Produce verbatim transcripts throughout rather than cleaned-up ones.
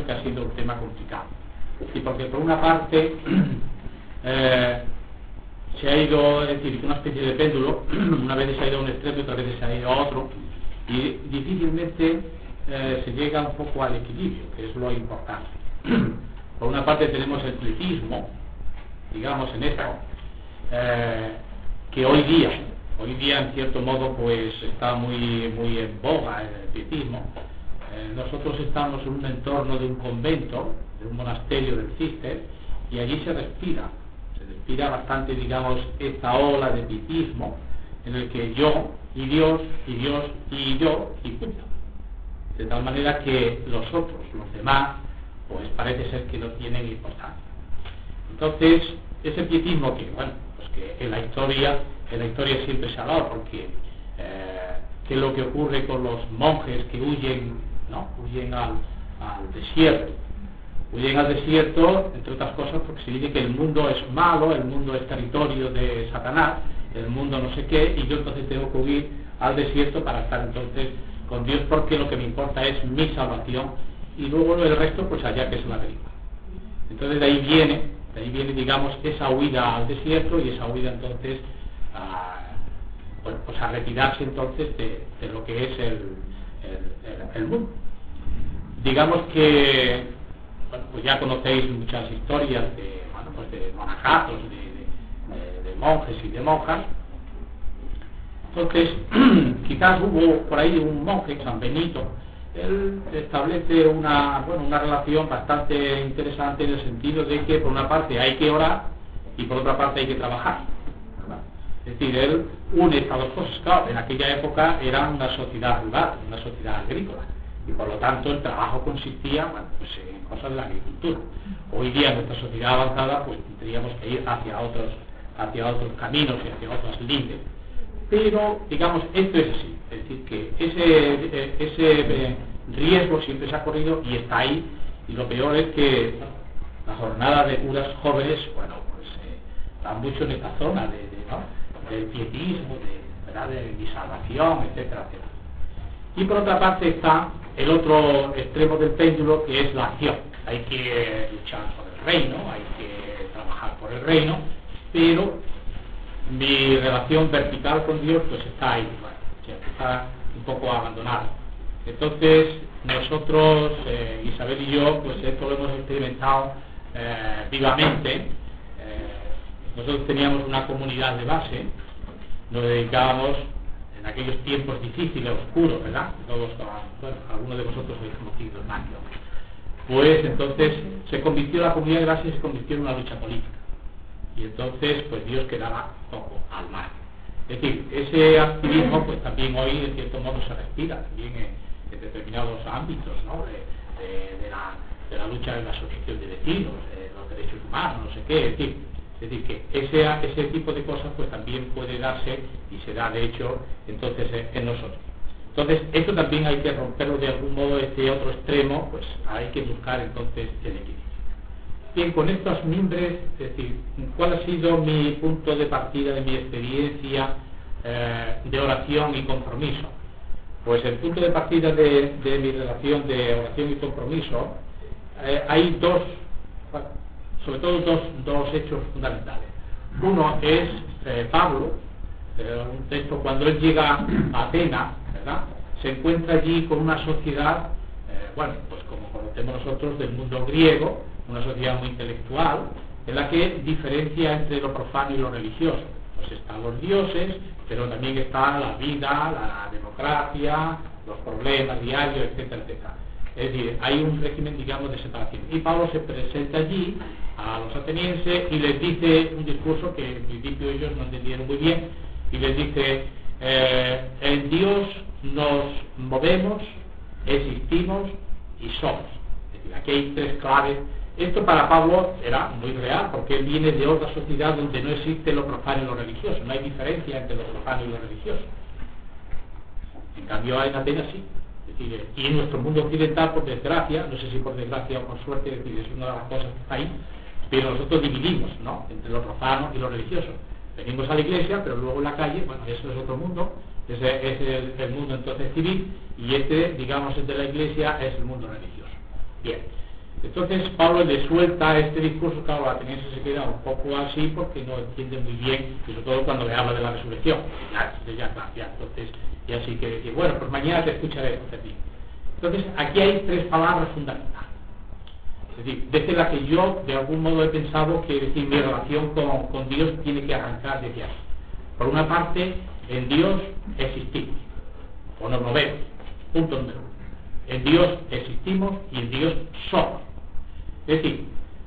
que ha sido un tema complicado. Y porque por una parte eh, se ha ido, es decir, una especie de péndulo, una vez se ha ido a un extremo y otra vez se ha ido a otro, y difícilmente eh, se llega un poco al equilibrio, que es lo importante. Por una parte tenemos el pietismo, digamos en esto, eh, que hoy día, hoy día en cierto modo pues está muy, muy en boga el pietismo. Eh, nosotros estamos en un entorno de un convento, de un monasterio del Císter, y allí se respira, se respira bastante, digamos, esta ola de pietismo, en el que yo y Dios, y Dios y yo, y punto. De tal manera que los otros, los demás, pues parece ser que no tienen importancia. Entonces, ese pietismo que, bueno, pues que en la historia, en la historia siempre se ha dado, porque eh, ¿qué es lo que ocurre con los monjes que huyen, no? Huyen al, al desierto? Huyen al desierto, entre otras cosas, porque se dice que el mundo es malo, el mundo es territorio de Satanás, el mundo no sé qué, y yo entonces tengo que huir al desierto para estar entonces con Dios, porque lo que me importa es mi salvación, y luego el resto pues allá que es la película. Entonces de ahí viene, de ahí viene digamos esa huida al desierto, y esa huida entonces a, bueno, pues a retirarse entonces de, de lo que es el, el, el, el mundo. Digamos que bueno, pues ya conocéis muchas historias de, bueno, pues de monacatos, de, de, de, de monjes y de monjas. Entonces quizás hubo por ahí un monje, San Benito. Él establece una, bueno, una relación bastante interesante en el sentido de que por una parte hay que orar y por otra parte hay que trabajar, ¿verdad? Es decir, él une estas dos cosas. Claro, en aquella época era una sociedad rural, una sociedad agrícola, y por lo tanto el trabajo consistía, bueno, pues en cosas de la agricultura. Hoy día en nuestra sociedad avanzada pues tendríamos que ir hacia otros, hacia otros caminos y hacia otras líneas. Pero, digamos, esto es así, es decir, que ese, ese riesgo siempre se ha corrido y está ahí, y lo peor es que la jornada de curas jóvenes, bueno, pues eh, van mucho en esta zona de, de, ¿no? del pietismo, de, ¿verdad? de mi salvación, etcétera, etcétera. Y por otra parte está el otro extremo del péndulo, que es la acción. Hay que luchar por el reino, hay que trabajar por el reino, pero mi relación vertical con Dios pues está ahí, bueno, está un poco abandonada. Entonces nosotros, eh, Isabel y yo, pues esto lo hemos experimentado eh, vivamente. Eh, nosotros teníamos una comunidad de base, nos dedicábamos en aquellos tiempos difíciles, oscuros, ¿verdad? Todos, bueno, algunos de vosotros habéis conocido el Manio. Pues entonces se convirtió la comunidad de base y se convirtió en una lucha política. Y entonces pues Dios quedaba poco al mar. Es decir, ese activismo pues también hoy en cierto modo se respira también en, en determinados ámbitos, ¿no? de, de, de, la, de la lucha de la asociación de vecinos, de los derechos humanos, no sé qué. Es decir, es decir que ese, ese tipo de cosas pues también puede darse y se da de hecho entonces en, en nosotros. Entonces esto también hay que romperlo de algún modo, este otro extremo, pues hay que buscar entonces el equilibrio. Bien, con estos mimbres, es decir, ¿cuál ha sido mi punto de partida de mi experiencia eh, de oración y compromiso? Pues el punto de partida de, de mi relación de oración y compromiso, eh, hay dos, sobre todo dos, dos hechos fundamentales. Uno es eh, Pablo, eh, un texto cuando él llega a Atenas, ¿verdad? Se encuentra allí con una sociedad, eh, bueno, pues como conocemos nosotros del mundo griego, una sociedad muy intelectual, en la que diferencia entre lo profano y lo religioso. Pues están los dioses, pero también está la vida, la democracia, los problemas diarios, etcétera, etcétera. Es decir, hay un régimen, digamos, de separación. Y Pablo se presenta allí a los atenienses y les dice un discurso que en principio ellos no entendieron muy bien, y les dice, eh, en Dios nos movemos, existimos y somos. Es decir, aquí hay tres claves. Esto para Pablo era muy real, porque él viene de otra sociedad donde no existe lo profano y lo religioso, no hay diferencia entre lo profano y lo religioso. En cambio en Atenas sí. Es decir, y en nuestro mundo occidental, por desgracia, no sé si por desgracia o por suerte, es decir, es una de las cosas que está ahí, pero nosotros dividimos, ¿no?, entre lo profano y lo religioso. Venimos a la iglesia, pero luego en la calle, bueno, eso es otro mundo, ese es el, el mundo entonces civil, y este, digamos, el de la iglesia es el mundo religioso. Bien. Entonces Pablo le suelta este discurso. Claro, la ateniense se queda un poco así porque no entiende muy bien, y sobre todo cuando le habla de la resurrección. Ya, ya, ya, entonces, y así que decir, bueno, pues mañana te escucharé. Entonces aquí hay tres palabras fundamentales. Es decir, desde la que yo de algún modo he pensado que decir, mi relación con, con Dios tiene que arrancar desde ahí. Por una parte, en Dios existimos, o nos movemos, punto número uno. En Dios existimos y en Dios somos. Es decir,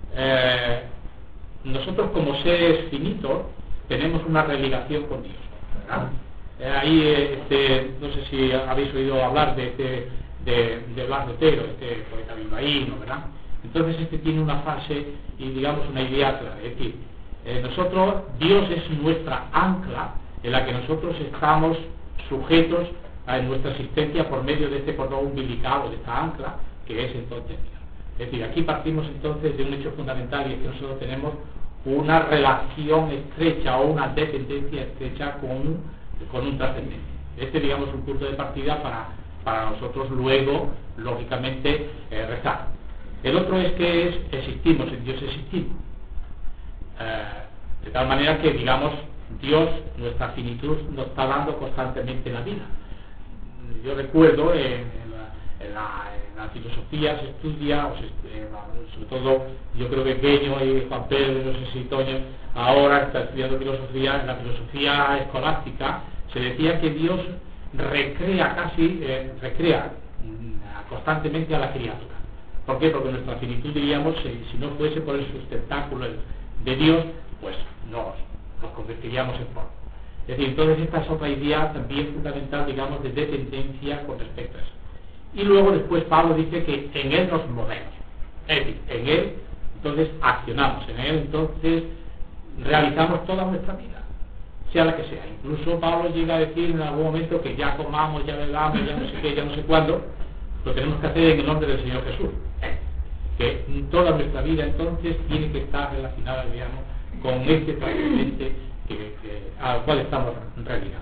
eh, nosotros como seres finitos tenemos una religación con Dios, ¿verdad? Eh, ahí, este, no sé si habéis oído hablar de, de, de, de Blas de Otero, este poeta bilbaíno, ¿verdad? Entonces este tiene una fase y digamos una idea clara, es decir, eh, nosotros, Dios es nuestra ancla en la que nosotros estamos sujetos a nuestra existencia por medio de este cordón umbilical o de esta ancla que es entonces Dios. Es decir, aquí partimos entonces de un hecho fundamental, y es que nosotros tenemos una relación estrecha o una dependencia estrecha con un, con un trascendente. Este, digamos, es un punto de partida para, para nosotros luego, lógicamente, eh, rezar. El otro es que es, existimos, en Dios existimos. Eh, de tal manera que, digamos, Dios, nuestra finitud, nos está dando constantemente la vida. Yo recuerdo en, en, la, en, la, en la filosofía se estudia, o se, eh, sobre todo yo creo que Peño y Juan Pedro, no sé si Toño, ahora está estudiando filosofía. En la filosofía escolástica se decía que Dios recrea casi, eh, recrea mm, constantemente a la criatura. ¿Por qué? Porque nuestra finitud, diríamos, si, si no fuese por el sustentáculo de Dios, pues nos, nos convertiríamos en polvo. Es decir, entonces esta es otra idea también fundamental, digamos, de dependencia con respecto a eso. Y luego después Pablo dice que en Él nos movemos. Es decir, en Él entonces accionamos, en Él entonces realizamos toda nuestra vida, sea la que sea. Incluso Pablo llega a decir en algún momento que ya comamos, ya bebamos, ya no sé qué, ya no sé cuándo, lo tenemos que hacer en el nombre del Señor Jesús. Que toda nuestra vida entonces tiene que estar relacionada, digamos, con este trascendente que, que, al cual estamos realizados.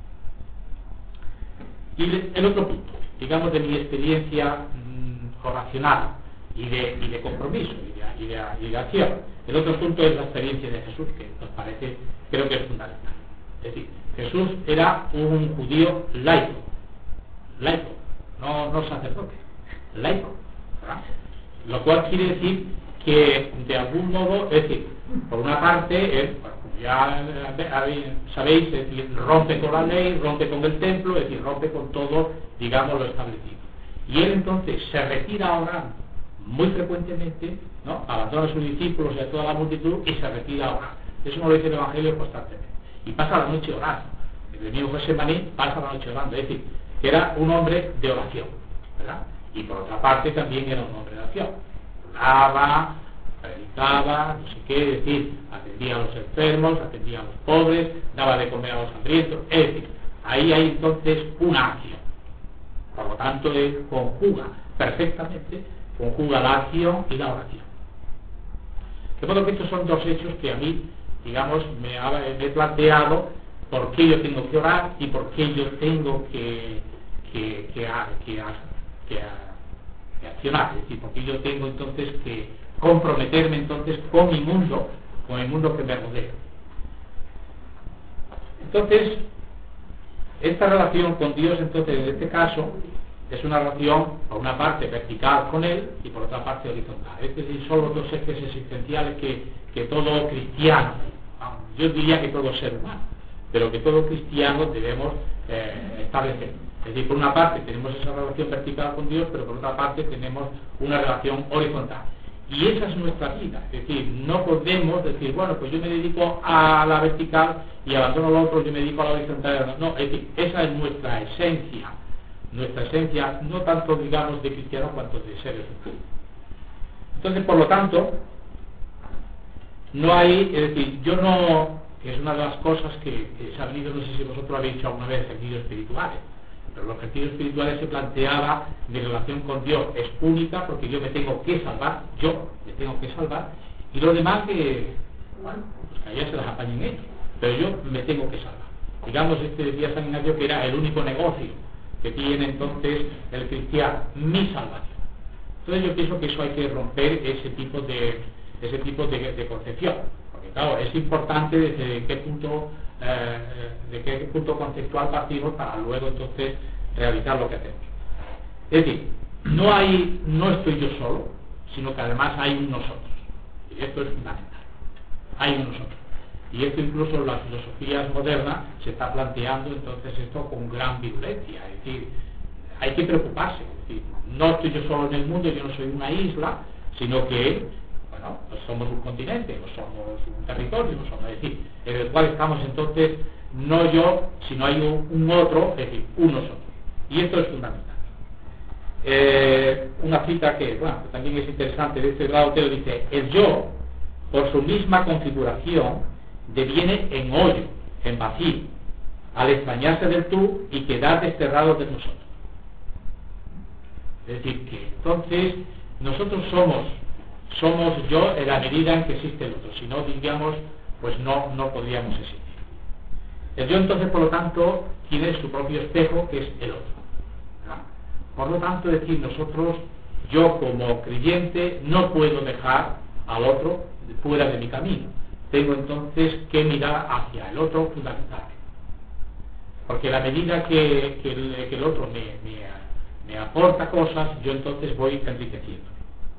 Y le, el otro punto, digamos, de mi experiencia mmm, oracional y de, y de compromiso y de, y, de, y de acción, el otro punto es la experiencia de Jesús, que nos parece, creo que es fundamental. Es decir, Jesús era un judío laico, laico, no, no sacerdote, laico, ¿verdad? Lo cual quiere decir que de algún modo, es decir, por una parte, él, bueno, como ya sabéis, es decir, rompe con la ley, rompe con el templo, es decir, rompe con todo, digamos, lo establecido. Y él entonces se retira a orar muy frecuentemente, ¿no? Abandona a sus discípulos y a toda la multitud y se retira a orar. Eso nos lo dice el Evangelio constantemente. Y pasa la noche orando. El mismo Getsemaní pasa la noche orando, es decir, que era un hombre de oración, ¿verdad? Y por otra parte también era un hombre de oración. Oraba, predicaba, no sé qué, es decir, atendía a los enfermos, atendía a los pobres, daba de comer a los hambrientos, es decir, ahí hay entonces una acción. Por lo tanto, él conjuga perfectamente, conjuga la acción y la oración. De modo que estos son dos hechos que a mí, digamos, me, ha, me he planteado por qué yo tengo que orar y por qué yo tengo que, que, que, que, que, que de accionar, es decir, porque yo tengo entonces que comprometerme entonces con mi mundo, con el mundo que me rodea. Entonces, esta relación con Dios, entonces, en este caso, es una relación, por una parte, vertical con Él y por otra parte, horizontal. Es decir, son los dos ejes existenciales que, que todo cristiano, yo diría que todo ser humano, pero que todo cristiano debemos eh, establecer. Es decir, por una parte tenemos esa relación vertical con Dios, pero por otra parte tenemos una relación horizontal. Y esa es nuestra vida. Es decir, no podemos decir, bueno, pues yo me dedico a la vertical y abandono lo otro, yo me dedico a la horizontal. No, es decir, esa es nuestra esencia. Nuestra esencia, no tanto, digamos, de cristianos cuanto de seres humanos. Entonces, por lo tanto, no hay, es decir, yo no, que es una de las cosas que, que se ha venido, no sé si vosotros habéis dicho alguna vez, ejercicios espirituales. Pero los ejercicios espirituales se planteaba, mi relación con Dios es única porque yo me tengo que salvar, yo me tengo que salvar, y los demás que, bueno, pues que allá se las apañen ellos, pero yo me tengo que salvar. Digamos, este decía San Ignacio que era el único negocio que tiene entonces el cristiano, mi salvación. Entonces yo pienso que eso hay que romper ese tipo de, ese tipo de, de concepción, porque claro, es importante desde qué punto, eh, de qué punto conceptual partimos para luego entonces realizar lo que hacemos. Es decir, no hay, no estoy yo solo, sino que además hay un nosotros, y esto es fundamental, hay un nosotros. Y esto incluso en las filosofías modernas se está planteando entonces esto con gran virulencia, es decir, hay que preocuparse, es decir, no estoy yo solo en el mundo, yo no soy una isla, sino que, bueno, pues somos un continente, o somos un territorio, o somos, es decir, en el cual estamos entonces, no yo, sino hay un, un otro, es decir, un nosotros. Y esto es fundamental. Eh, una cita que, bueno, también es interesante de este grado, que dice, el yo, por su misma configuración, deviene en hoyo, en vacío, al extrañarse del tú y quedar desterrado de nosotros. Es decir, que entonces nosotros somos somos yo en la medida en que existe el otro, si no, digamos, pues no, no podríamos existir. El yo entonces, por lo tanto, tiene su propio espejo, que es el otro, ¿no? Por lo tanto, es decir, nosotros, yo como creyente, no puedo dejar al otro fuera de mi camino. Tengo entonces que mirar hacia el otro fundamentalmente. Porque a la medida que, que, el, que el otro me, me, me aporta cosas, yo entonces voy enriqueciendo.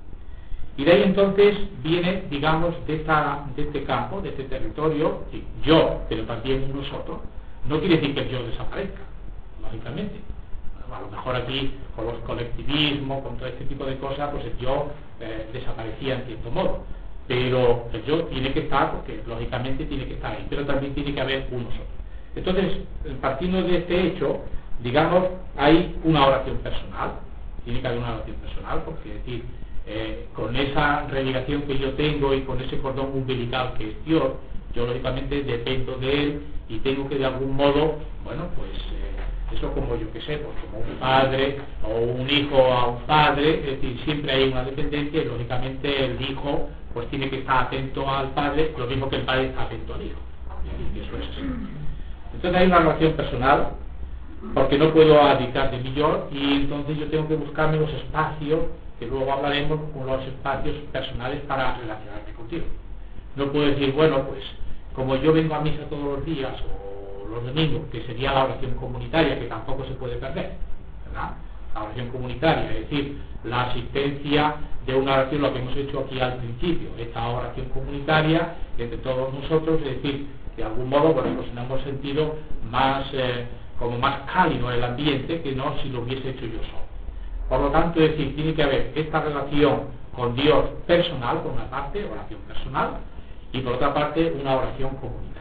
Y de ahí entonces viene, digamos, de, esta, de este campo, de este territorio, yo, pero también nosotros, no quiere decir que el yo desaparezca, lógicamente. Bueno, a lo mejor aquí, con los colectivismos, con todo este tipo de cosas, pues el yo eh, desaparecía en cierto modo. Pero el yo tiene que estar, porque lógicamente tiene que estar ahí, pero también tiene que haber un nosotros. Entonces, partiendo de este hecho, digamos, hay una oración personal, tiene que haber una oración personal, porque es decir, eh, con esa relegación que yo tengo y con ese cordón umbilical que es Dios, yo lógicamente dependo de él y tengo que de algún modo, bueno, pues eh, eso como yo que sé, pues como un padre o un hijo a un padre, es decir, siempre hay una dependencia y lógicamente el hijo pues tiene que estar atento al padre, lo mismo que el padre está atento al hijo. Y eso es así. Entonces hay una relación personal, porque no puedo abdicar de mi yo, y entonces yo tengo que buscarme los espacios, que luego hablaremos con los espacios personales para relacionarme contigo. No puedo decir, bueno, pues como yo vengo a misa todos los días, o los domingos, que sería la oración comunitaria, que tampoco se puede perder, ¿verdad? La oración comunitaria, es decir, la asistencia de una oración, lo que hemos hecho aquí al principio, esta oración comunitaria entre todos nosotros, es decir, de algún modo, bueno, pues nos hemos sentido más, eh, como más cálido el ambiente que no si lo hubiese hecho yo solo. Por lo tanto, es decir, tiene que haber esta relación con Dios personal, por una parte, oración personal, y por otra parte, una oración comunitaria.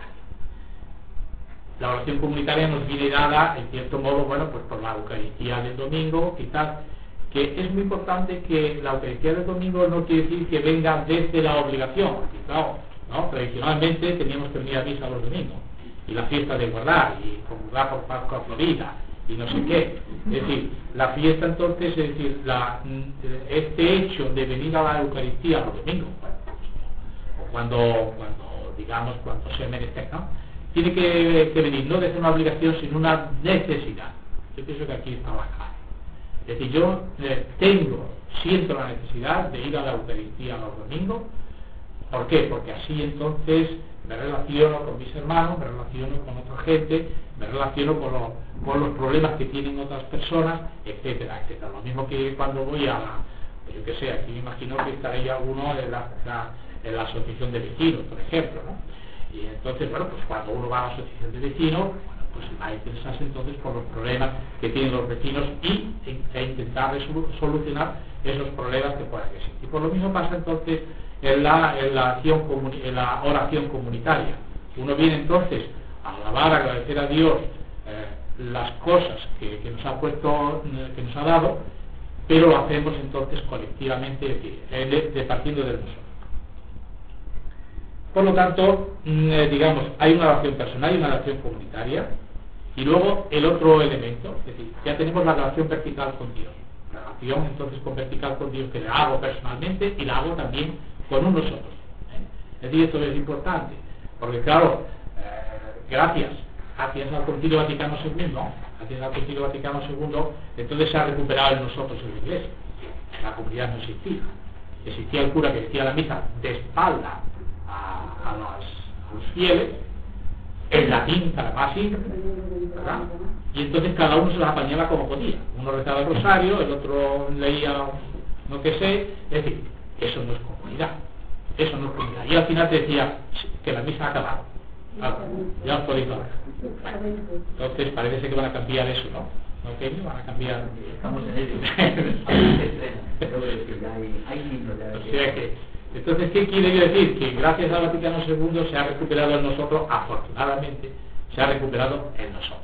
La oración comunitaria nos viene dada, en cierto modo, bueno, pues por la Eucaristía del domingo, quizás, que es muy importante que la Eucaristía del domingo no quiere decir que venga desde la obligación, porque claro, ¿no? Tradicionalmente teníamos que venir a misa los domingos, y la fiesta de guardar, y comulgar por Pascua Florida, y no sé qué. Es decir, la fiesta entonces, es decir, la, este hecho de venir a la Eucaristía los domingos, bueno, o cuando, cuando, digamos, cuando se merece, ¿no? Tiene que, que venir no desde una obligación, sino una necesidad. Yo pienso que aquí está la clave. Es decir, yo eh, tengo, siento la necesidad de ir a la Eucaristía los domingos. ¿Por qué? Porque así entonces me relaciono con mis hermanos, me relaciono con otra gente, me relaciono con, lo, con los problemas que tienen otras personas, etcétera, etcétera. Lo mismo que cuando voy a la, yo qué sé, aquí me imagino que estaría alguno en la, la, en la asociación de vecinos, por ejemplo, ¿no? Y entonces, bueno, pues cuando uno va a la asociación de vecinos, bueno, pues va a interesarse entonces por los problemas que tienen los vecinos y e intentar solucionar esos problemas que puedan existir. Y por lo mismo pasa entonces en la, en la, acción, en la oración comunitaria. Uno viene entonces a alabar, a agradecer a Dios eh, las cosas que, que nos ha puesto, que nos ha dado, pero lo hacemos entonces colectivamente, de, de partiendo de nosotros. Por lo tanto, eh, digamos, hay una relación personal y una relación comunitaria, y luego el otro elemento, es decir, ya tenemos la relación vertical con Dios. La relación entonces con vertical con Dios que la hago personalmente y la hago también con unos nosotros. ¿eh? Es decir, esto es importante, porque claro, eh, gracias, gracias al Concilio Vaticano segundo, gracias al Concilio Vaticano segundo, entonces se ha recuperado en nosotros en la Iglesia. la comunidad no existía. Existía el cura que decía la misa de espalda a, a, los, a los fieles, en latín, para más simple, ¿verdad? Y entonces cada uno se las apañaba como podía. Uno rezaba el rosario, el otro leía no que sé, es decir, eso no es comunidad, eso no es comunidad. Y al final te decía que la misa ha acabado. Ah, ya os podéis hablar. Bueno, entonces parece ser que van a cambiar eso, ¿no? ¿No que van a cambiar? Estamos en ello. O sea que, entonces, ¿qué quiere decir? Que gracias al Vaticano segundo se ha recuperado en nosotros, afortunadamente, se ha recuperado en nosotros.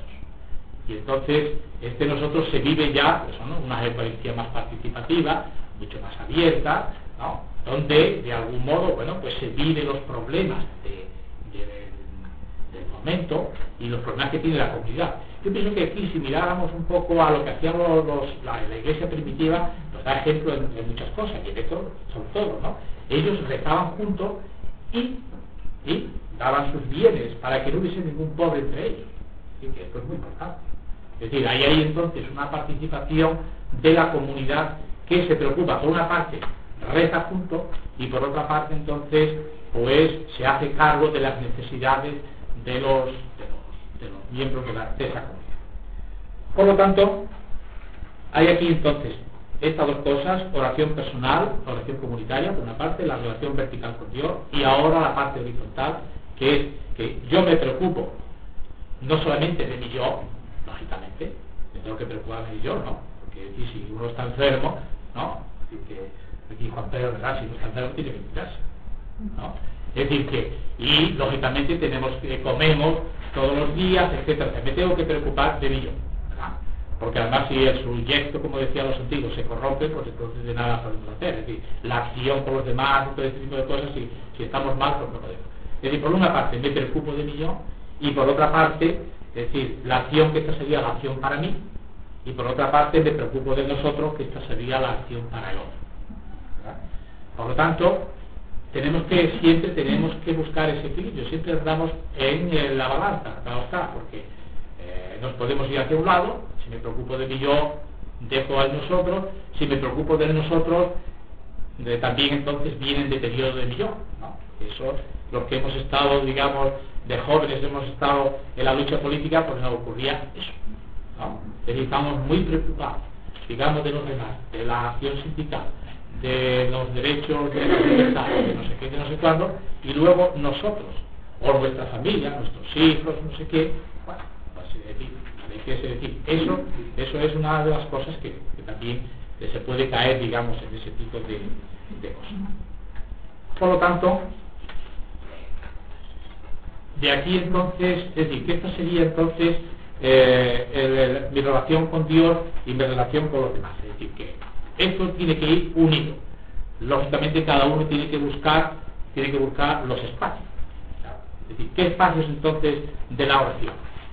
Y entonces, este nosotros se vive ya, pues, ¿no? Una Eucaristía más participativa, mucho más abierta, ¿no? Donde, de algún modo, bueno, pues se vive los problemas de, de, del momento y los problemas que tiene la comunidad. Yo pienso que aquí, si miráramos un poco a lo que hacían los, los, la, la iglesia primitiva, nos da ejemplo en, en muchas cosas, y de esto sobre todo, ¿no? Ellos rezaban juntos y, y daban sus bienes para que no hubiese ningún pobre entre ellos. Así que esto es muy importante. Es decir, ahí hay entonces una participación de la comunidad que se preocupa, por una parte, reza junto, y por otra parte, entonces, pues se hace cargo de las necesidades de los, de los, de los miembros de, la, de esa comunidad. Por lo tanto, hay aquí entonces estas dos cosas: oración personal, oración comunitaria, por una parte, la relación vertical con Dios, y ahora la parte horizontal, que es que yo me preocupo no solamente de mi yo, lógicamente, me tengo que preocuparme de yo, ¿no? Porque si uno está enfermo, ¿no? Así que aquí Juan Pedro, ¿verdad? Si uno está enfermo tiene que cuidarse, ¿no? Es decir que, y lógicamente tenemos que comemos todos los días, etcétera. Me tengo que preocupar de mi yo, ¿verdad? Porque además si el sujeto, como decían los antiguos, se corrompe, pues entonces de nada podemos hacer. Es decir, la acción por los demás y todo este tipo de cosas, si, si estamos mal, pues no podemos. Es decir, por una parte me preocupo de mi yo, y por otra parte, es decir, la acción, que esta sería la acción para mí, y por otra parte me preocupo de nosotros, que esta sería la acción para el otro, ¿verdad? Por lo tanto, tenemos que siempre tenemos que buscar ese equilibrio, siempre estamos en, en la balanza, claro está, porque eh, nos podemos ir hacia un lado. Si me preocupo de mí yo, dejo al nosotros. Si me preocupo de nosotros, de, también entonces viene el deterioro de mí yo, ¿no? Eso, los que hemos estado, digamos, de jóvenes, hemos estado en la lucha política, pues nos ocurría eso, ¿no? Es decir, estamos muy preocupados, digamos, de los demás, de la acción sindical, de los derechos de la libertad, de no sé qué, de no sé cuándo, y luego nosotros, o nuestra familia, nuestros hijos, no sé qué. Bueno, pues es decir, hay que decir, eso, eso es una de las cosas que, que también que se puede caer, digamos, en ese tipo de, de cosas. Por lo tanto, de aquí entonces, es decir, que esta sería entonces eh, el, el, mi relación con Dios y mi relación con los demás. Es decir, que esto tiene que ir unido. Lógicamente cada uno tiene que buscar, tiene que buscar los espacios. Es decir, ¿qué espacios entonces de la oración?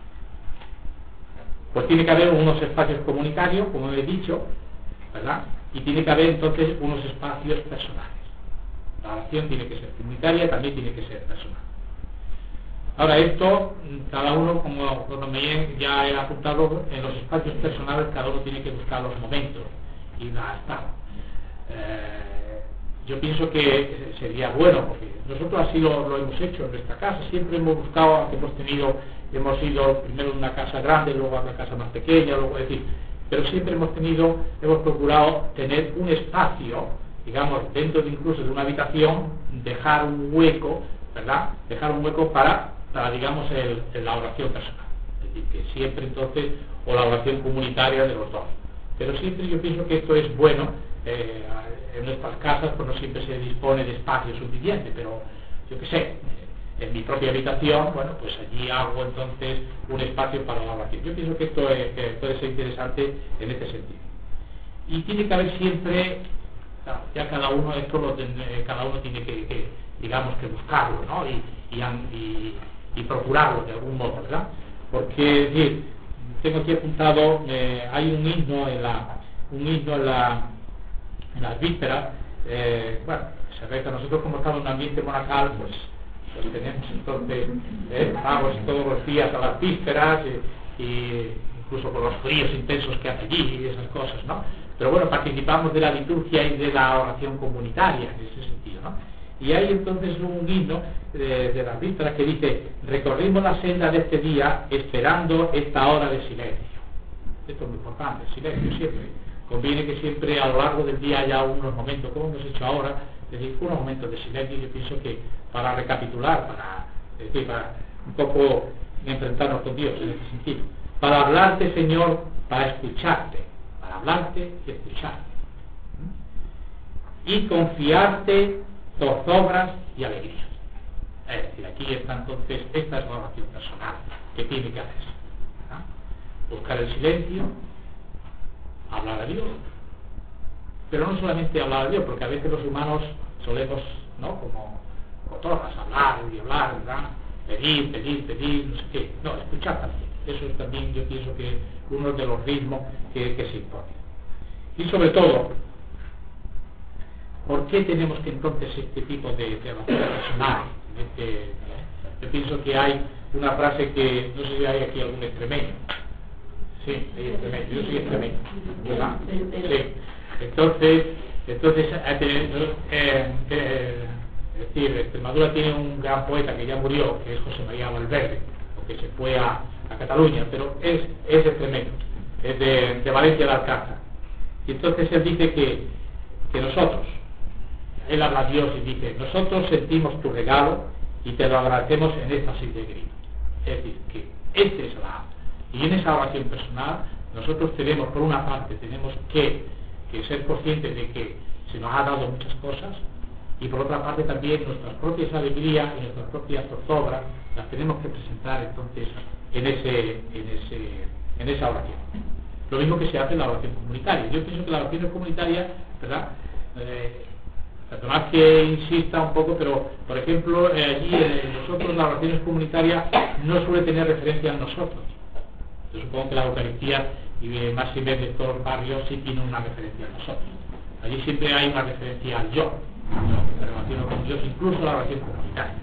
Pues tiene que haber unos espacios comunitarios, como he dicho, ¿verdad? Y tiene que haber entonces unos espacios personales. La oración tiene que ser comunitaria, también tiene que ser personal. Ahora esto, cada uno, como, como ya he apuntado, en los espacios personales cada uno tiene que buscar los momentos y la estar. Eh, yo pienso que sería bueno, porque nosotros así lo, lo hemos hecho en nuestra casa, siempre hemos buscado, hemos tenido, hemos ido primero a una casa grande, luego a una casa más pequeña, luego es decir, pero siempre hemos tenido, hemos procurado tener un espacio, digamos, dentro de incluso de una habitación, dejar un hueco, ¿verdad? Dejar un hueco para para digamos el, el, la oración personal, es decir, que siempre entonces, o la oración comunitaria de los dos, pero siempre yo pienso que esto es bueno. Eh, en nuestras casas pues no siempre se dispone de espacio suficiente, pero yo qué sé, eh, en mi propia habitación, bueno, pues allí hago entonces un espacio para la oración. Yo pienso que esto es, que puede ser interesante en este sentido, y tiene que haber siempre, claro, ya cada uno esto lo ten, eh, cada uno tiene que, que digamos que buscarlo, ¿no? y, y, y y procurarlo de algún modo, ¿verdad? Porque, es decir, tengo aquí apuntado, eh, hay un himno en la, un himno en la, en las vísperas, eh, bueno, se ve que nosotros como estamos en un ambiente monacal, pues, pues tenemos entonces, eh, vamos todos los días a las vísperas, y, y incluso con los fríos intensos que hace allí y esas cosas, ¿no? pero bueno, participamos de la liturgia y de la oración comunitaria en ese sentido, ¿no? Y hay entonces un himno de, de las vísperas que dice: recorrimos la senda de este día esperando esta hora de silencio. Esto es muy importante, el silencio siempre. Conviene que siempre a lo largo del día haya unos momentos, como hemos hecho ahora, es decir, unos momentos de silencio. Yo pienso que para recapitular, para, es decir, para un poco enfrentarnos con Dios en ese sentido. Para hablarte, Señor, para escucharte, para hablarte y escucharte. ¿Mm? Y confiarte zozobras y alegrías. Es decir, aquí está entonces, esta es la oración personal que tiene que hacerse, ¿verdad? Buscar el silencio, hablar a Dios, pero no solamente hablar a Dios, porque a veces los humanos solemos, ¿no?, como cotorras, hablar y hablar, ¿verdad?, pedir, pedir, pedir, no sé qué. No, escuchar también. Eso es también, yo pienso que uno de los ritmos que, que se impone. Y sobre todo, ¿por qué tenemos que entonces este tipo de, de oración personal? Este, yo pienso que hay una frase que, no sé si hay aquí algún extremeño. Sí, hay extremeño, yo soy extremeño, ¿verdad? Sí. Entonces, entonces eh, eh, eh, es decir, Extremadura tiene un gran poeta que ya murió, que es José María Valverde, que se fue a, a Cataluña, pero es, es extremeño, es de, de Valencia de Alcázar. Y entonces él dice que, que nosotros, él habla a Dios y dice: nosotros sentimos tu regalo y te lo agradecemos en esta serie de gritos. Es decir, que este es la... Y en esa oración personal, nosotros tenemos, por una parte, tenemos que, que ser conscientes de que se nos ha dado muchas cosas, y por otra parte también nuestras propias alegrías y nuestras propias zozobras las tenemos que presentar entonces en ese, en ese, en esa oración. Lo mismo que se hace en la oración comunitaria. Yo pienso que la oración comunitaria, ¿verdad?, eh, perdonad que insista un poco, pero por ejemplo eh, allí eh, nosotros las oraciones comunitarias no suele tener referencia a nosotros. Yo supongo que la Eucaristía y eh, más y menos de todos los barrios sí tiene una referencia a nosotros. Allí siempre hay una referencia al yo. Yo me relaciono con Dios, incluso la oración comunitaria.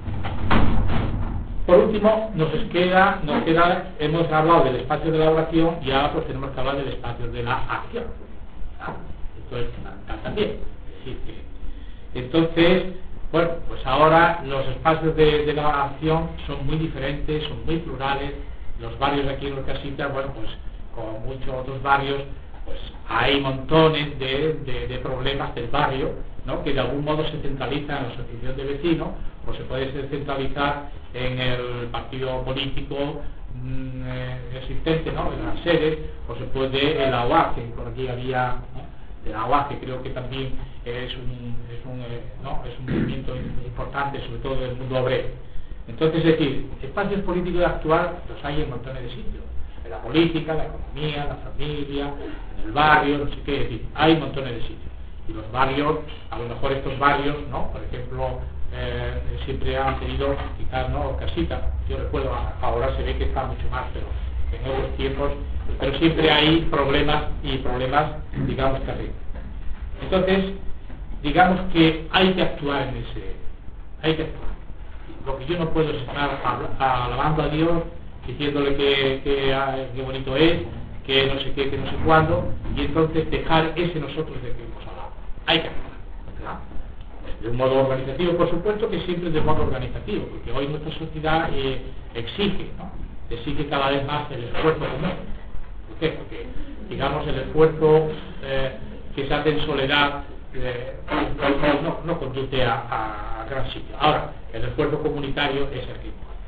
Por último, nos queda, nos queda, hemos hablado del espacio de la oración y ahora pues tenemos que hablar del espacio de la acción. ¿Ah? Esto es fundamental también. Es decir, que, entonces, bueno, pues ahora los espacios de, de la acción son muy diferentes, son muy plurales. Los barrios aquí en Los Casitas, bueno, pues como muchos otros barrios, pues hay montones de, de, de problemas del barrio, ¿no?, que de algún modo se centralizan en la asociación de vecinos, o se puede centralizar en el partido político mmm, eh, existente, ¿no?, en las sedes, o se puede en la U A C, por aquí había, ¿no?, de la U A C, creo que también es un, es un, eh, ¿no?, es un movimiento importante, sobre todo del mundo obrero. Entonces, es decir, espacios políticos de actuar los hay en montones de sitios. En la política, la economía, la familia, en el barrio, no sé qué, es decir, hay montones de sitios. Y los barrios, a lo mejor estos barrios, ¿no?, por ejemplo, eh, siempre han tenido, quizás, ¿no?, Casitas, yo recuerdo, ahora se ve que está mucho más, pero en otros tiempos, pero siempre hay problemas y problemas, digamos, terribles. Entonces, digamos que hay que actuar en ese, hay que actuar. Lo que yo no puedo es estar alabando a Dios, diciéndole que, que, que bonito es, que no sé qué, que no sé cuándo, y entonces dejar ese nosotros de que hemos hablado. Hay que actuar, ¿verdad? De un modo organizativo, por supuesto que siempre de modo organizativo, porque hoy nuestra sociedad eh, exige, ¿no?, exige cada vez más el esfuerzo común. ¿Por qué? Porque, digamos, el esfuerzo eh, que se hace en soledad eh, no, no conduce a, a, a gran sitio. Ahora, el esfuerzo comunitario es el que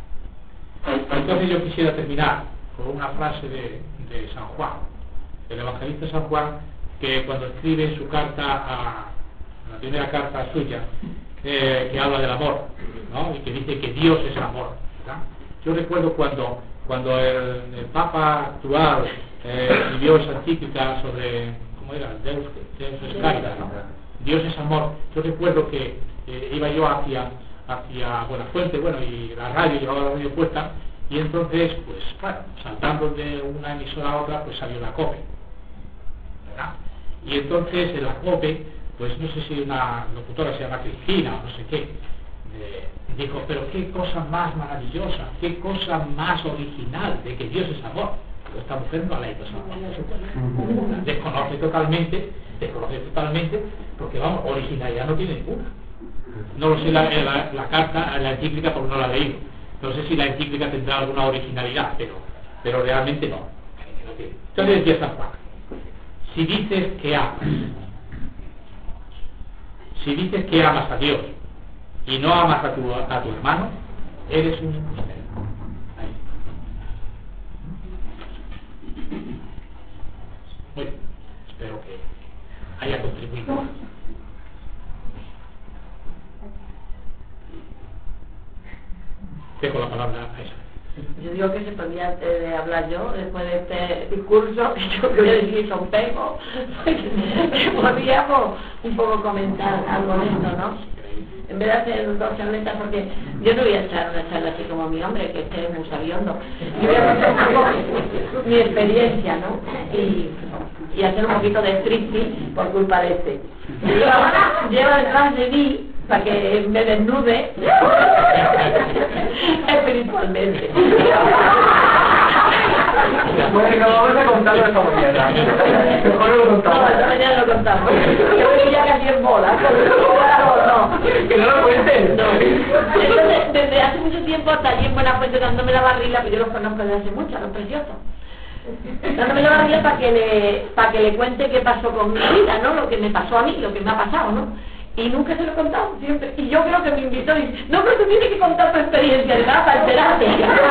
importa. Entonces yo quisiera terminar con una frase de, de San Juan, el evangelista San Juan, que cuando escribe su carta, a la primera carta suya, eh, que habla del amor, ¿no?, y que dice que Dios es amor, ¿verdad? Yo recuerdo cuando, cuando el, el Papa actual eh, vivió esa encíclica sobre, ¿cómo era? Deus, Deus es Caritas, ¿no? Dios es amor. Yo recuerdo que eh, iba yo hacia hacia Buenafuente, bueno, y la radio, llevaba la radio puesta, y entonces, pues, bueno, saltando de una emisora a otra, pues salió la COPE, ¿verdad? Y entonces en la COPE, pues no sé si una locutora se llama Cristina o no sé qué, eh, dijo, pero qué cosa más maravillosa, qué cosa más original de que Dios es amor. esta mujer no ha leído esa parte. Desconoce totalmente, desconoce totalmente, porque vamos, originalidad no tiene ninguna. No lo sé la, la, la carta, la encíclica, porque no la he leído. No sé si la encíclica tendrá alguna originalidad, pero, pero realmente no. Entonces decía San Juan, si dices que amas, si dices que amas a Dios y no amas a tu, a tu hermano, eres un misterio. Muy bien, espero que haya contribuido. Dejo la palabra a esa. Yo digo que se podía eh, hablar yo después de este discurso, que yo voy a decir son pegos, que podíamos un poco comentar algo de esto, ¿no? En vez de hacer dos charletas, porque yo no voy a echar una charla así como mi hombre, que esté muy sabiondo. Yo voy a contar un poco mi experiencia, ¿no? Y, y hacer un poquito de striptease por culpa de este. Lleva, lleva detrás de mí para que me desnude espiritualmente. Bueno, vamos a contarlo esta mañana. Mejor no lo contamos. No, esta mañana lo contamos. Yo vivía casi en bola. No, que no lo cuentes. no. Entonces, desde hace mucho tiempo está allí en Buenafuente dándome la barrila, pero yo los conozco desde hace mucho, a los preciosos. Dándome la barrila para que le, para que le cuente qué pasó con mi vida, ¿no? Lo que me pasó a mí, lo que me ha pasado, ¿no? Y nunca se lo he contado, siempre. Y yo creo que me invitó y dice, no, pero tú tienes que contar tu experiencia, ¿verdad? Para enterarte.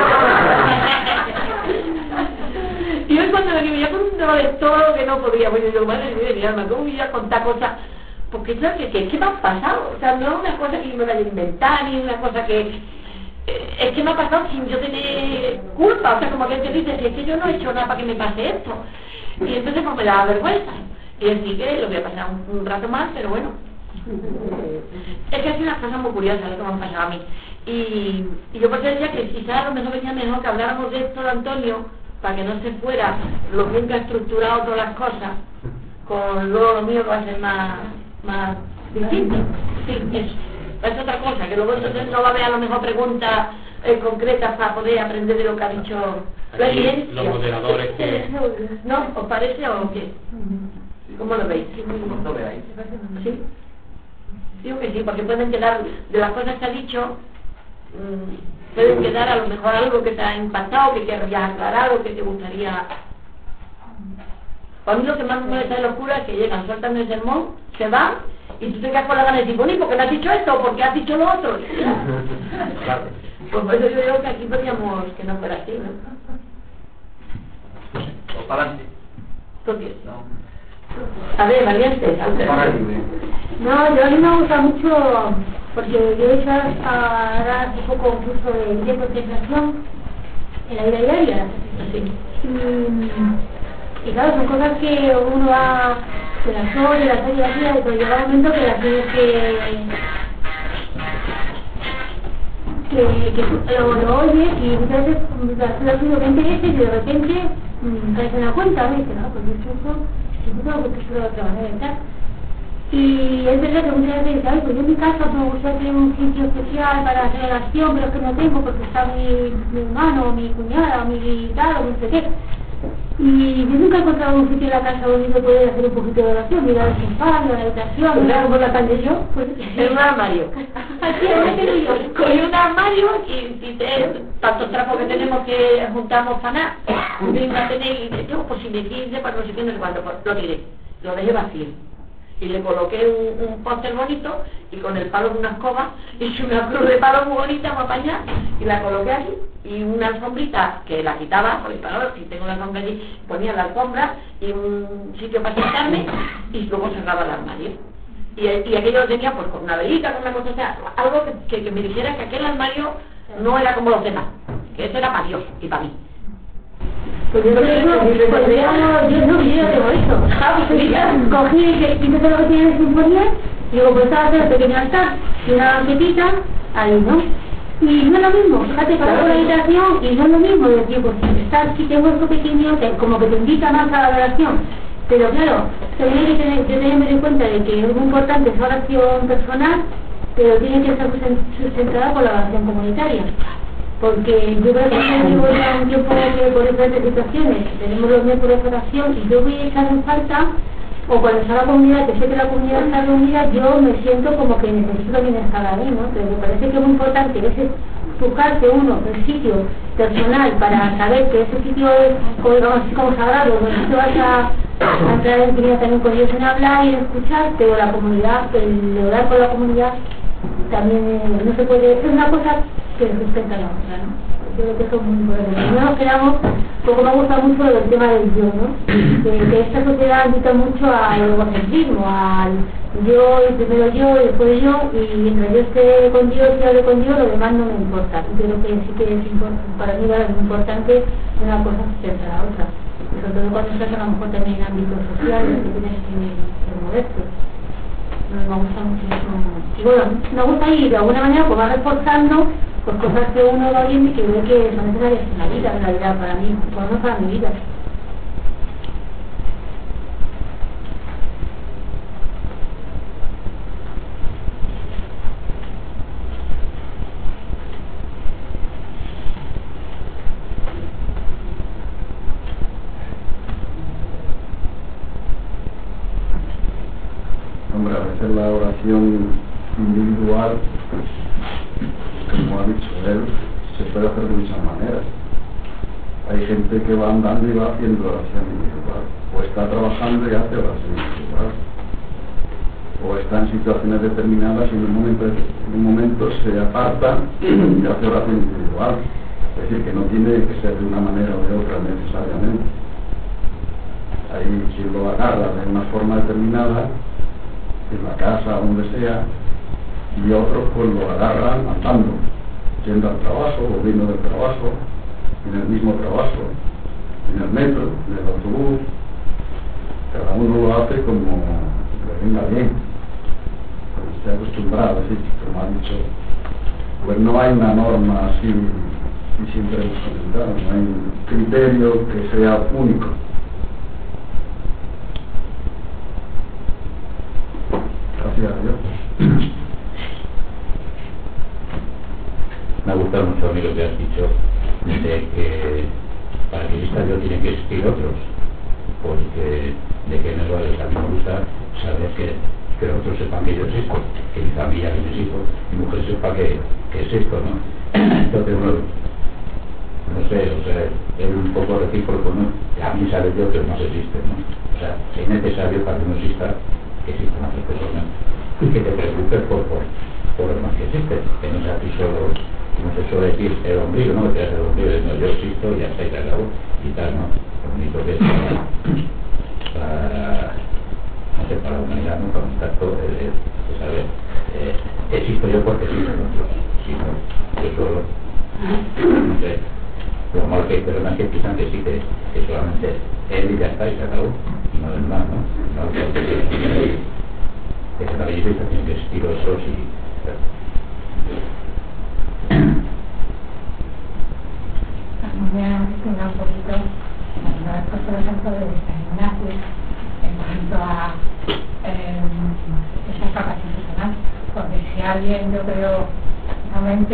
Y hoy cuando me digo, ya con un dolor de todo que no podía, pues yo digo, madre mía, mi alma, ¿cómo voy a contar cosas? Porque claro que, que, que me ha pasado, o sea, no es una cosa que yo me vaya a inventar, ni una cosa que... Eh, es que me ha pasado sin yo tener culpa, o sea, como que te dice, si es que yo no he hecho nada para que me pase esto. Y entonces pues me da vergüenza. Y así que lo voy a pasar un, un rato más, pero bueno. Es que hay unas cosas muy curiosas lo que me han pasado a mí. Y, y yo por eso decía que quizás a lo mejor venía mejor que habláramos de esto, de Antonio, para que no se fuera lo bien que ha estructurado todas las cosas, con luego lo mío que va a ser más, más distinto. Sí, eso. Es otra cosa, que luego entonces no va a haber a lo mejor preguntas eh, concretas para poder aprender de lo que ha dicho la Aquí, los moderadores que... ¿No? ¿Os parece o qué? ¿Cómo lo veis? ¿Cómo lo veis? ¿Sí? Digo que sí, porque pueden quedar, de las cosas que ha dicho, mmm, pueden quedar a lo mejor algo que te ha impactado, que querrías aclarar o que te gustaría... Para mí lo que más me molesta de locura es que llegan, sueltan el sermón, se van, y tú te quedas con la gana de decir, bueno, ¿y por qué no has dicho esto? ¿Por qué has dicho lo otro? Claro. Pues por eso yo digo que aquí podríamos que no fuera así, ¿no? O para adelante. Entonces, No. a ver, valientes. Para adelante. No, yo a mí me gusta mucho, porque yo he hecho ahora hace poco un curso de tiempo de concentración en la vida diaria. Sí. Y, y claro, son cosas que uno va, se las oye, las oye, las oye, pero llega un momento que las tienes que... que, que lo, lo oyes y muchas veces las oído veinte veces y de repente mmm, caes en la cuenta, ¿ves? No, pues eso, si no tengo que hacerlo de otra manera y tal. Y es verdad que muchas veces dices, ay, pues yo en mi casa me gustaría tener un sitio especial para hacer la oración, pero es que no tengo porque está mi, mi hermano, o mi cuñada, o mi tal, o no sé qué. Y yo nunca he encontrado un sitio en la casa donde yo pueda hacer un poquito de oración, mirar el sofá, la habitación, mirar cómo la pandemia yo, pues En un armario. así es lo que yo. Cogí un armario y, y te, tantos trapos que tenemos que juntamos para nada, me iba a tener y de yo, pues si me quince, para no sé qué, no sé cuánto, pues lo tiré, lo dejé vacío. Y le coloqué un, un póster bonito y con el palo de una escoba hice una cruz de palo muy bonita para apañar y la coloqué aquí y una alfombrita que la quitaba, porque claro, si tengo la alfombra allí, ponía la alfombra y un sitio para sentarme y luego cerraba el armario. Y, y aquello lo tenía pues con una velita, con una cosa, o sea, algo que, que, que me dijera que aquel armario no era como los demás, que eso era para Dios y para mí. Pues yo creo que yo no, yo ya tengo eso. Cogí y empecé lo que tiene de sinfonía y digo, pues estaba haciendo pequeño altar y una banquetita, ahí, ¿no? Y no es lo mismo, fíjate, para la habitación y no es lo mismo, decir, pues estar si tengo algo pequeño, te, como que te invita más a la oración. Pero claro, también hay que tener, que tener en cuenta de que es muy importante esa oración personal, pero tiene que estar sustentada por la oración comunitaria. porque yo creo que llevo ya un tiempo que por diferentes situaciones tenemos los métodos de oración y yo voy a echar en falta, o cuando está la comunidad, que sé que la comunidad está reunida, yo me siento como que necesito también estar ahí, ¿no? Pero me parece que es muy importante ese buscarse uno el sitio personal para saber que ese sitio es como, así como sagrado, donde tú vas a, a entrar en intimidad también con Dios en hablar y en escuchar, pero la comunidad, el orar con la comunidad también eh, no se puede, es una cosa que respeta a la otra, ¿no? Yo creo que eso es muy importante. No nos quedamos, porque me gusta mucho el tema del yo, ¿no? Que, que esta sociedad invita mucho al egocentrismo, al yo, y primero yo, y después yo, y mientras yo esté con Dios y hable con Dios, lo demás no me importa. Y creo que sí que es importante, para mí es importante una cosa frente a la otra. Sobre todo cuando estás a lo mejor también en ámbitos sociales, que tienes que, que moverte. Me gusta mucho eso. Y bueno, me gusta ir de alguna manera pues va reforzando pues cosas que uno va viendo y que ve que son necesarias en la vida, en realidad, para mí, por lo menos para mi vida. Hombre, a veces la oración individual, como ha dicho él, se puede hacer de muchas maneras. Hay gente que va andando y va haciendo oración individual, o está trabajando y hace oración individual, o está en situaciones determinadas y en un momento, en un momento se aparta y hace oración individual. Es decir, que no tiene que ser de una manera o de otra necesariamente. Hay quien lo agarra de una forma determinada, en la casa, donde sea, y otros pues lo agarran andando, yendo al trabajo, volviendo del trabajo, en el mismo trabajo, en el metro, en el autobús. Cada uno lo hace como le venga bien, como esté acostumbrado, así, como ha dicho. Pues no hay una norma así, y siempre hemos comentado, no hay un criterio que sea único. Gracias a Dios. Me ha gustado mucho a mí lo que has dicho de que para que exista Dios tienen que existir otros, porque de que no vale, a mí me gusta saber que, que otros sepan que yo existo, que mi familia, que mis hijos, mi mujer sepa que, que existo, ¿no? Entonces, bueno, no sé, o sea, es un poco recíproco, ¿no? A mí sabe Dios que más existe, ¿no? O sea, es necesario para que no exista que existan otras personas y que te preocupes por, por, por lo más que existe, que no sea tú solo, como se suele decir, el ombligo, ¿no? Que es el ombligo, no, yo existo y ya está, y te acabo, y tal, ¿no? Lo único que es para, para, no sé, para la humanidad, ¿no? Para estar todo, es, es saber, eh, existo yo porque existo nosotros, si no, yo solo, no sé, lo malo que hay personas que piensan que sí, que, que solamente él y ya está, y se acabó, y no es más, ¿no? No, que es la belleza y también que existir otros y... También me gusta un poquito una vez por ejemplo de San Ignacio en cuanto a eh, esa capacidad personal, porque si alguien, yo creo, realmente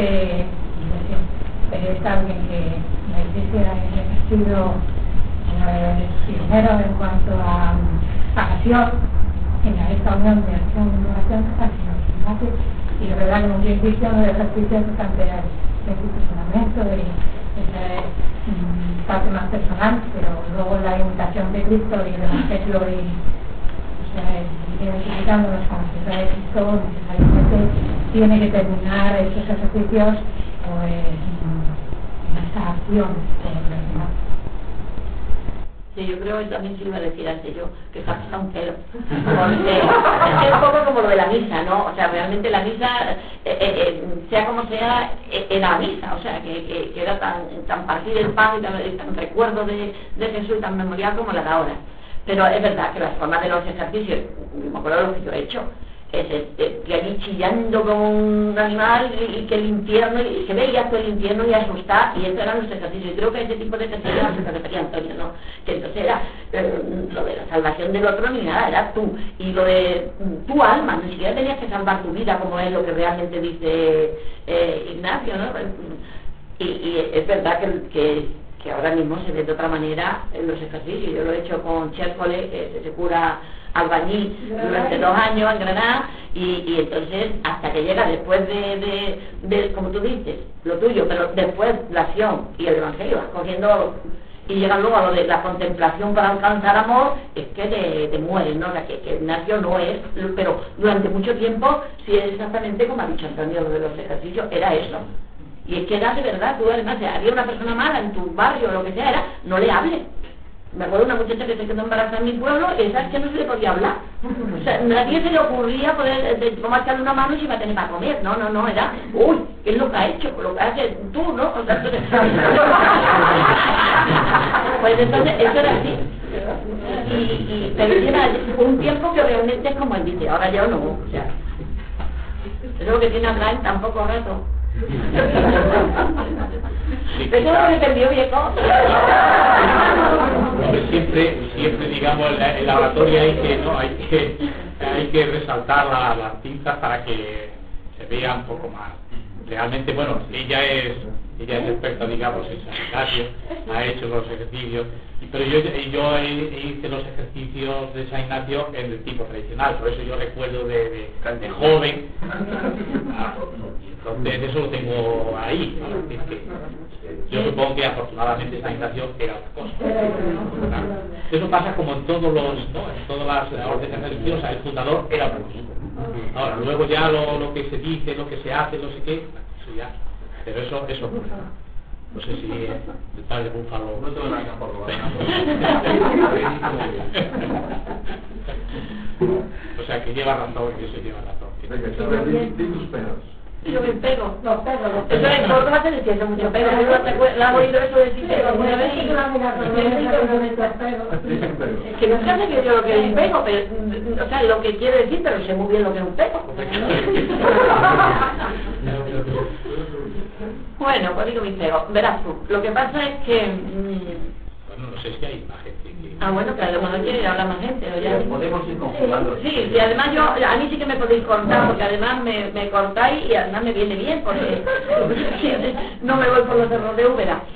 es alguien que la Iglesia ha ejercido eh, primero en cuanto a, a acción en esta unión de acción y oración hacia y la verdad que un ejercicio de ejercicio bastante de funcionamiento de esa mm, parte más personal, pero luego la imitación de Cristo y el Evangelio y o sea, identificándonos con la figura de Cristo necesariamente tiene que terminar esos ejercicios pues en esa acción con los demás. Sí, yo creo que también se iba a decir antes yo, que falta un pelo. Porque es un poco como lo de la misa, ¿no? O sea, realmente la misa, eh, eh, sea como sea, eh, era misa, o sea, que, que, que era tan, tan partir el pan y tan, tan recuerdo de, de Jesús, tan memorial como la de ahora. Pero es verdad que las formas de los ejercicios, me acuerdo de lo que yo he hecho, es este, que allí chillando como un animal y, y que el infierno, y se veía todo el infierno y asustar, y eso eran los ejercicios. Y creo que ese tipo de ejercicios era lo que se refería Antonio, ¿no? Que entonces era eh, lo de la salvación del otro ni nada, era tú. Y lo de tu alma, ni siquiera tenías que salvar tu vida, como es lo que realmente dice eh, Ignacio, ¿no? y, y es verdad que, que, que ahora mismo se ve de otra manera en los ejercicios. Yo lo he hecho con Chércole, que se cura albañil durante dos años en Granada, y, y entonces hasta que llega después de, de, de, como tú dices, lo tuyo, pero después la acción y el evangelio, vas cogiendo, y llega luego a lo de la contemplación para alcanzar amor, es que te, te mueres, ¿no? O sea, que, que Ignacio no es, pero durante mucho tiempo sí es exactamente como ha dicho Antonio, lo de los ejercicios, era eso. Y es que era de verdad, tú además, había una persona mala en tu barrio, lo que sea, era, no le hables. Me acuerdo de una muchacha que se quedó embarazada en mi pueblo, esa es que no se le podía hablar. O sea, nadie se le ocurría poder de, tomarle una mano y se iba a tener para comer. No, no, no, era, uy, ¿qué es lo que ha hecho? Lo que hace tú, ¿no? O sea, entonces, pues entonces, eso era así. Y, y pero era un tiempo que obviamente es como él dice, ahora ya no, o sea, eso es lo que tiene Abraham tan poco rato. ¿Eso no me perdió, viejo? Siempre, siempre digamos, en la, en la oratoria hay que, ¿no? hay que, hay que resaltar la, las tintas para que se vea un poco más. Realmente, bueno, ella es, ella es experta, digamos, en sanitario, ha hecho los ejercicios, pero yo, yo hice los ejercicios de San Ignacio en el tipo tradicional, por eso yo recuerdo de, de, de joven, entonces eso lo tengo ahí, ¿no? Es que yo supongo que afortunadamente San Ignacio era otra cosa. Claro. Eso pasa como en todos los, ¿no? En todas las órdenes religiosas, el fundador era otra cosa. Ahora, luego ya lo, lo que se dice, lo que se hace, no sé qué, eso ya, pero eso, eso no sé si el padre Búfalo no tengo nada por lo o sea que lleva razón, que se lleva razón. Yo me pego, los pegos, los eso en Córdoba se decía eso mucho pego, ¿la has oído eso de decir pego alguna vez? Es que no sé que yo lo que es un pego, pero, o sea, lo que quiere decir, pero sé muy bien lo que es un pego. Bueno, pues digo mis pegos, verás tú, lo que pasa es que... Mmm, bueno, no sé si hay más gente que... Ah, bueno, que a lo mejor quiere hablar más gente, ¿no? Ya... Podemos ir conjugando. Sí, y además yo, a mí sí que me podéis cortar, porque además me, me cortáis y además me viene bien, porque no me voy por los cerros de Úbeda.